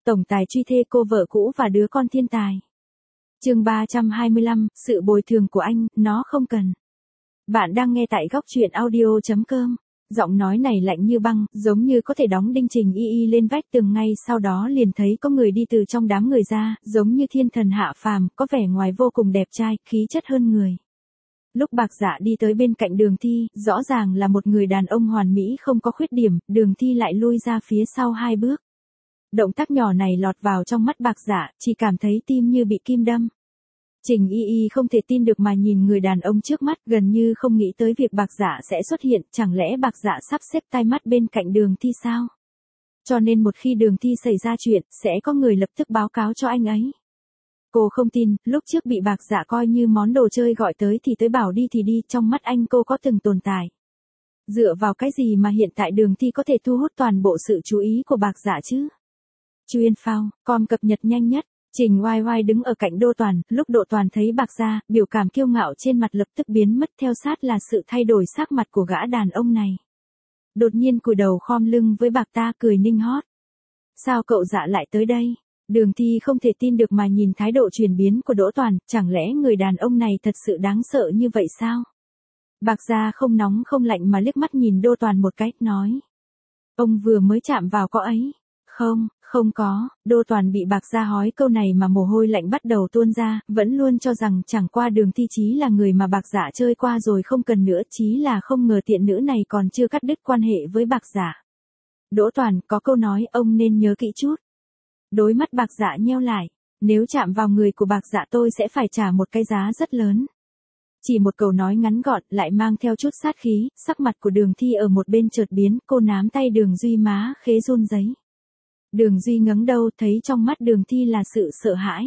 tổng tài truy thê cô vợ cũ và đứa con thiên tài. Chương 325, sự bồi thường của anh, nó không cần. Bạn đang nghe tại góc truyện audio.com. Giọng nói này lạnh như băng, giống như có thể đóng đinh Trình Y Y lên vách tường ngay sau đó liền thấy có người đi từ trong đám người ra, giống như thiên thần hạ phàm, có vẻ ngoài vô cùng đẹp trai, khí chất hơn người. Lúc Bạc Dạ đi tới bên cạnh Đường Thi, rõ ràng là một người đàn ông hoàn mỹ không có khuyết điểm, Đường Thi lại lui ra phía sau 2 bước. Động tác nhỏ này lọt vào trong mắt Bạc Dạ, chỉ cảm thấy tim như bị kim đâm. Trình Y Y không thể tin được mà nhìn người đàn ông trước mắt, gần như không nghĩ tới việc Bạc Dạ sẽ xuất hiện, chẳng lẽ Bạc Dạ sắp xếp tai mắt bên cạnh Đường Thi sao? Cho nên một khi Đường Thi xảy ra chuyện, sẽ có người lập tức báo cáo cho anh ấy. Cô không tin, lúc trước bị Bạc Dạ coi như món đồ chơi gọi tới thì tới bảo đi thì đi, trong mắt anh cô có từng tồn tại. Dựa vào cái gì mà hiện tại Đường Thi có thể thu hút toàn bộ sự chú ý của Bạc Dạ chứ? Chuyên phao, com cập nhật nhanh nhất. Trình Oai Oai đứng ở cạnh Đô Toàn, lúc Đô Toàn thấy Bạc Dạ, biểu cảm kiêu ngạo trên mặt lập tức biến mất, theo sát là sự thay đổi sắc mặt của gã đàn ông này. Đột nhiên cúi đầu khom lưng với Bạc ta cười ninh hót. Sao cậu Dạ lại tới đây? Đường Thi không thể tin được mà nhìn thái độ chuyển biến của Đỗ Toàn, chẳng lẽ người đàn ông này thật sự đáng sợ như vậy sao? Bạc Dạ không nóng không lạnh mà liếc mắt nhìn Đô Toàn một cái, nói. Ông vừa mới chạm vào có ấy. Không có, Đô Toàn bị Bạc Dạ hỏi câu này mà mồ hôi lạnh bắt đầu tuôn ra, vẫn luôn cho rằng chẳng qua Đường Thi Chí là người mà Bạc Dạ chơi qua rồi không cần nữa, Chí là không ngờ tiện nữ này còn chưa cắt đứt quan hệ với Bạc Dạ. Đỗ Toàn, có câu nói ông nên nhớ kỹ chút. Đôi mắt Bạc Dạ nheo lại, nếu chạm vào người của Bạc Dạ tôi sẽ phải trả một cái giá rất lớn. Chỉ một câu nói ngắn gọn lại mang theo chút sát khí, sắc mặt của Đường Thi ở một bên chợt biến, cô nắm tay Đường Duy má khế run rẩy. Đường Duy ngẩng đầu thấy trong mắt Đường Thi là sự sợ hãi.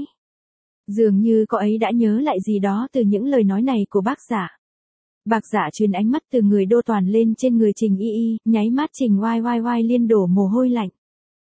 Dường như cô ấy đã nhớ lại gì đó từ những lời nói này của Bạc Dạ. Bạc Dạ truyền ánh mắt từ người Đô Toàn lên trên người Trình Y Y, nháy mắt Trình Oai Oai liên đổ mồ hôi lạnh.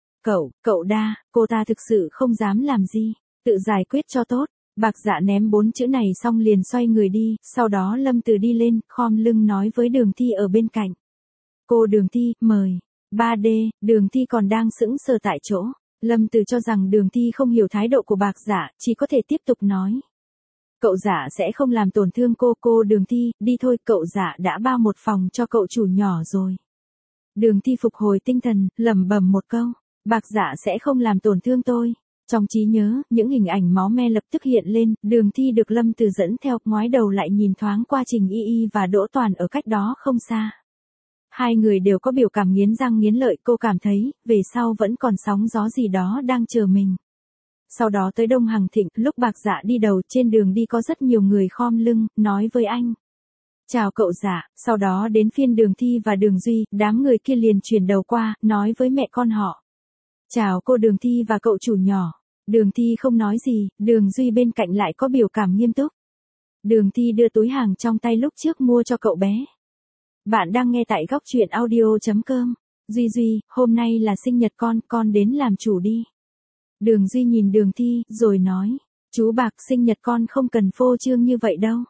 Cậu đa, cô ta thực sự không dám làm gì, tự giải quyết cho tốt. Bạc Dạ ném 4 chữ này xong liền xoay người đi, sau đó Lâm Từ đi lên, khom lưng nói với Đường Thi ở bên cạnh. Cô Đường Thi, mời. 3D, Đường Thi còn đang sững sờ tại chỗ. Lâm Từ cho rằng Đường Thi không hiểu thái độ của Bạc Dạ, chỉ có thể tiếp tục nói. Cậu Dạ sẽ không làm tổn thương cô Đường Thi, đi thôi, cậu Dạ đã bao một phòng cho cậu chủ nhỏ rồi. Đường Thi phục hồi tinh thần, lẩm bẩm một câu. Bạc Dạ sẽ không làm tổn thương tôi. Trong trí nhớ, những hình ảnh máu me lập tức hiện lên, Đường Thi được Lâm Từ dẫn theo, ngoái đầu lại nhìn thoáng qua Trình Y Y và Đỗ Toàn ở cách đó không xa. Hai người đều có biểu cảm nghiến răng nghiến lợi, cô cảm thấy, về sau vẫn còn sóng gió gì đó đang chờ mình. Sau đó tới Đông Hằng Thịnh, lúc Bạc Dạ đi đầu, trên đường đi có rất nhiều người khom lưng, nói với anh. Chào cậu Dạ, sau đó đến phiên Đường Thi và Đường Duy, đám người kia liền chuyển đầu qua, nói với mẹ con họ. Chào cô Đường Thi và cậu chủ nhỏ. Đường Thi không nói gì, Đường Duy bên cạnh lại có biểu cảm nghiêm túc. Đường Thi đưa túi hàng trong tay lúc trước mua cho cậu bé. Bạn đang nghe tại góc truyện audio.com. Duy, hôm nay là sinh nhật con đến làm chủ đi. Đường Duy nhìn Đường Thi, rồi nói. Chú Bạc, sinh nhật con không cần phô trương như vậy đâu.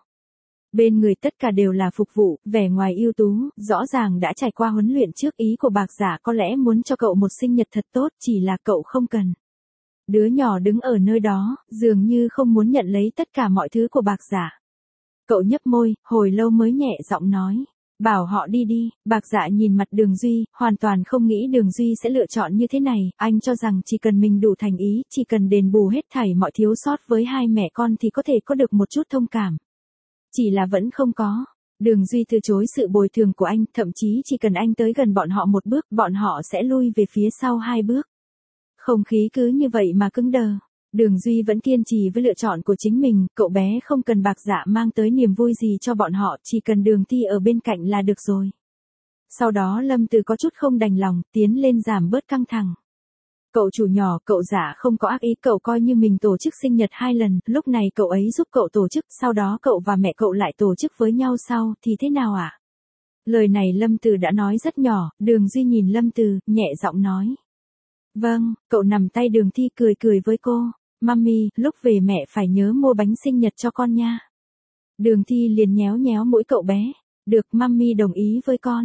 Bên người tất cả đều là phục vụ, vẻ ngoài ưu tú, rõ ràng đã trải qua huấn luyện trước, ý của Bạc Dạ có lẽ muốn cho cậu một sinh nhật thật tốt, chỉ là cậu không cần. Đứa nhỏ đứng ở nơi đó, dường như không muốn nhận lấy tất cả mọi thứ của Bạc Dạ. Cậu nhấp môi, hồi lâu mới nhẹ giọng nói. Bảo họ đi đi. Bạc Dạ nhìn mặt Đường Duy, hoàn toàn không nghĩ Đường Duy sẽ lựa chọn như thế này, anh cho rằng chỉ cần mình đủ thành ý, chỉ cần đền bù hết thảy mọi thiếu sót với hai mẹ con thì có thể có được một chút thông cảm. Chỉ là vẫn không có. Đường Duy từ chối sự bồi thường của anh, thậm chí chỉ cần anh tới gần bọn họ một bước, bọn họ sẽ lui về phía sau 2 bước. Không khí cứ như vậy mà cứng đờ. Đường Duy vẫn kiên trì với lựa chọn của chính mình, cậu bé không cần Bạc Dạ mang tới niềm vui gì cho bọn họ, chỉ cần Đường Thi ở bên cạnh là được rồi. Sau đó Lâm Từ có chút không đành lòng, tiến lên giảm bớt căng thẳng. Cậu chủ nhỏ, cậu Dạ không có ác ý, cậu coi như mình tổ chức sinh nhật 2 lần, lúc này cậu ấy giúp cậu tổ chức, sau đó cậu và mẹ cậu lại tổ chức với nhau sau, thì thế nào ạ? Lời này Lâm Từ đã nói rất nhỏ, Đường Duy nhìn Lâm Từ, nhẹ giọng nói. Vâng, cậu nắm tay Đường Thi cười với cô. Mami, lúc về mẹ phải nhớ mua bánh sinh nhật cho con nha. Đường Thi liền nhéo mũi cậu bé. Được, mami đồng ý với con.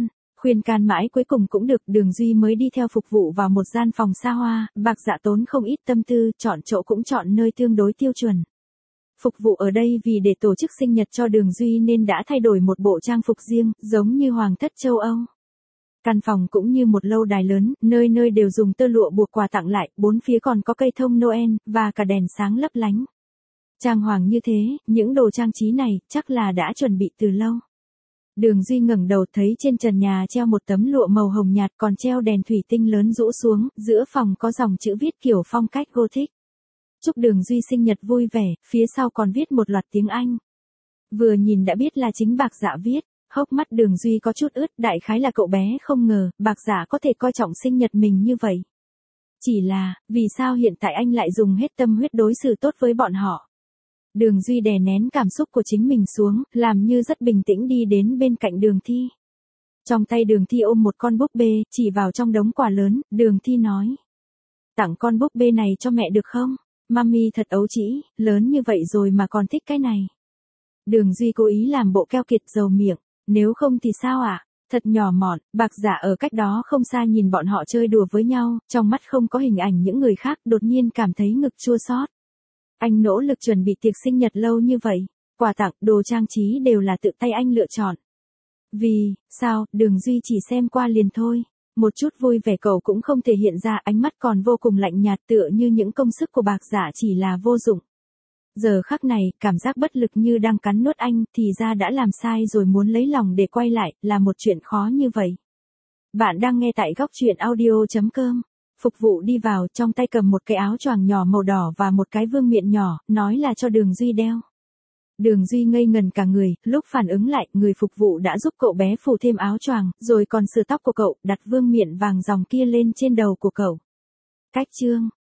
Khuyên can mãi cuối cùng cũng được, Đường Duy mới đi theo phục vụ vào một gian phòng xa hoa, Bạc Dạ tốn không ít tâm tư, chọn chỗ cũng chọn nơi tương đối tiêu chuẩn. Phục vụ ở đây vì để tổ chức sinh nhật cho Đường Duy nên đã thay đổi một bộ trang phục riêng, giống như hoàng thất châu Âu. Căn phòng cũng như một lâu đài lớn, nơi nơi đều dùng tơ lụa buộc quà tặng lại, bốn phía còn có cây thông Noel, và cả đèn sáng lấp lánh. Trang hoàng như thế, những đồ trang trí này, chắc là đã chuẩn bị từ lâu. Đường Duy ngẩng đầu thấy trên trần nhà treo một tấm lụa màu hồng nhạt, còn treo đèn thủy tinh lớn rũ xuống, giữa phòng có dòng chữ viết kiểu phong cách Gothic. Chúc Đường Duy sinh nhật vui vẻ, phía sau còn viết một loạt tiếng Anh. Vừa nhìn đã biết là chính Bạc Dạ viết, hốc mắt Đường Duy có chút ướt, đại khái là cậu bé không ngờ, Bạc Dạ có thể coi trọng sinh nhật mình như vậy. Chỉ là, vì sao hiện tại anh lại dùng hết tâm huyết đối xử tốt với bọn họ? Đường Duy đè nén cảm xúc của chính mình xuống, làm như rất bình tĩnh đi đến bên cạnh Đường Thi. Trong tay Đường Thi ôm một con búp bê, chỉ vào trong đống quà lớn, Đường Thi nói. Tặng con búp bê này cho mẹ được không? Mami thật ấu trĩ, lớn như vậy rồi mà còn thích cái này. Đường Duy cố ý làm bộ keo kiệt dầu miệng, nếu không thì sao ạ? Thật nhỏ mọn, Bạc Dạ ở cách đó không xa nhìn bọn họ chơi đùa với nhau, trong mắt không có hình ảnh những người khác, đột nhiên cảm thấy ngực chua xót. Anh nỗ lực chuẩn bị tiệc sinh nhật lâu như vậy, quà tặng, đồ trang trí đều là tự tay anh lựa chọn. Vì, sao, Đường Duy chỉ xem qua liền thôi. Một chút vui vẻ cậu cũng không thể hiện ra, ánh mắt còn vô cùng lạnh nhạt, tựa như những công sức của Bạc Dạ chỉ là vô dụng. Giờ khắc này, cảm giác bất lực như đang cắn nuốt anh, thì ra đã làm sai rồi muốn lấy lòng để quay lại, là một chuyện khó như vậy. Bạn đang nghe tại góc truyện audio.com. Phục vụ đi vào, trong tay cầm một cái áo choàng nhỏ màu đỏ và một cái vương miện nhỏ, nói là cho Đường Duy đeo. Đường Duy ngây ngần cả người, lúc phản ứng lại, người phục vụ đã giúp cậu bé phủ thêm áo choàng, rồi còn sửa tóc của cậu, đặt vương miện vàng ròng kia lên trên đầu của cậu. Cách chương